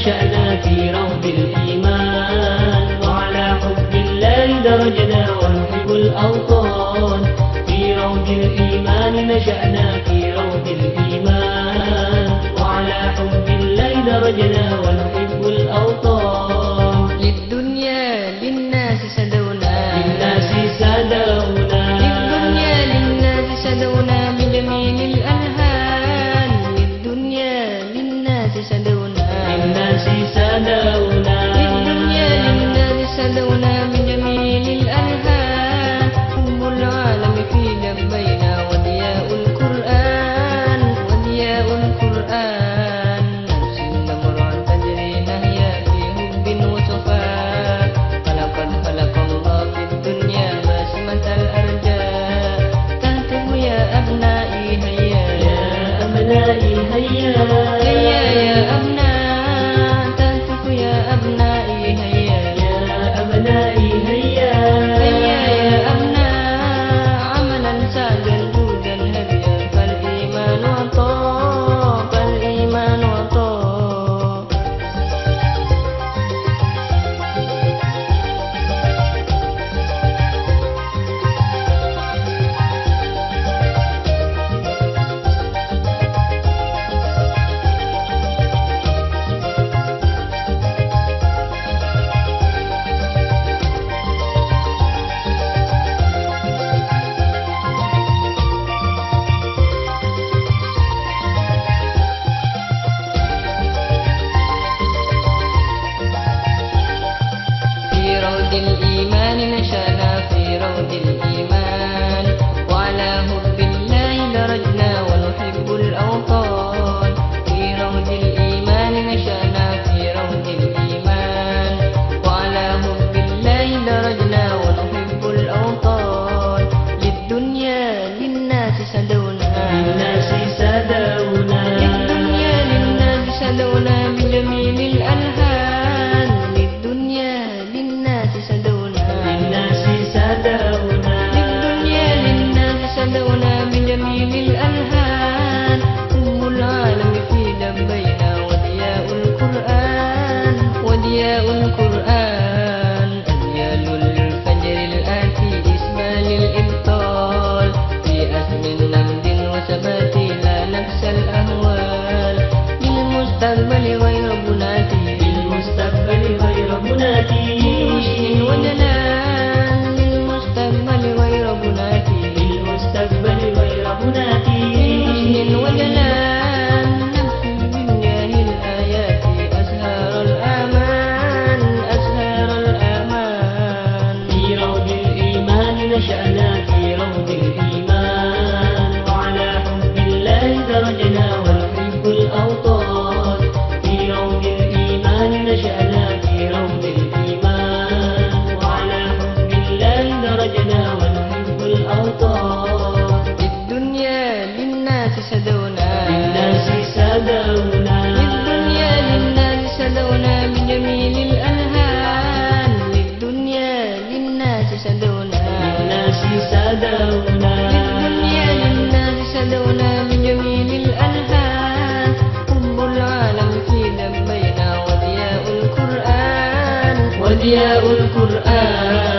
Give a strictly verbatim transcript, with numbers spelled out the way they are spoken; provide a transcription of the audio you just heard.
نشأنا في روض الإيمان، وعلى حب الله درجنا ونحب الأوطان. في روض الإيمان نشأنا في روض الإيمان، وعلى حب الله درجنا ونحب الأوطان. للدنيا للناس سدونا، للناس سادونا، للدنيا للناس سدونا بجميل الألهان. للدنيا للناس سدونا، للناس سادونا، للدنيا للناس سدونا بجميل الألهان. حب العالم في لبينا وضياء القرآن، وضياء القرآن. نفس الأمر تجري نهيا في حب وصفاء، فلقد خلق الله في الدنيا باسمة الأرجاء. تهتف يا أبنائي هيا، يا أبنائي هيا، هيا يا أبناء. تهتف يا أبنائي هيا، يا أبنائي هيا، هيا يا أبناء. عملا سعدا جودا هديا، فالإيمان عطاء، فالإيمان عطاء. في روض الإيمان نشأنا، في روض الإيمان، وعلى حب الله درجنا ونحب الأوطان. في روض الإيمان نشأنا، في روض الإيمان، وعلى حب الله درجنا ونحب الأوطان. للدنيا للناس سدونا، للناس سادونا، للدنيا للناس سدونا بجميل الألهان. للدنيا للناس سدونا، للناس سادونا، للدنيا للناس سدونا بجميل الألهان. حب العالم في لبينا وضياء القرآن، وضياء القرآن. أجيال الفجر الآتي إسمال الإبطال، في أسم نمد وثبات لا نخشى الأهوال. للمستقبل غير بناتي، للمستقبل غير منادي، لحسن وجلال. للمستقبل غير بناتي، للمستقبل غير منادي، لحسن وجلال. نمحي بالله الآيات أزهار الآمان، أزهار الآمان. في روض الإيمان نشأنا، في روض الإيمان، وعلى حب الله درجنا ونحب الأوطان. في روض الإيمان نشأنا، في روض الإيمان، وعلى حب الله درجنا ونحب الأوطان. للدنيا للناس سدونا، للناس سادونا، للدنيا للناس سدونا بجميل الألهان. للدنيا للناس سدونا، للناس سادونا، للدنيا للناس سدونا بجميل الألهان. حب العالم في لبينا وضياء القرآن، وضياء القرآن.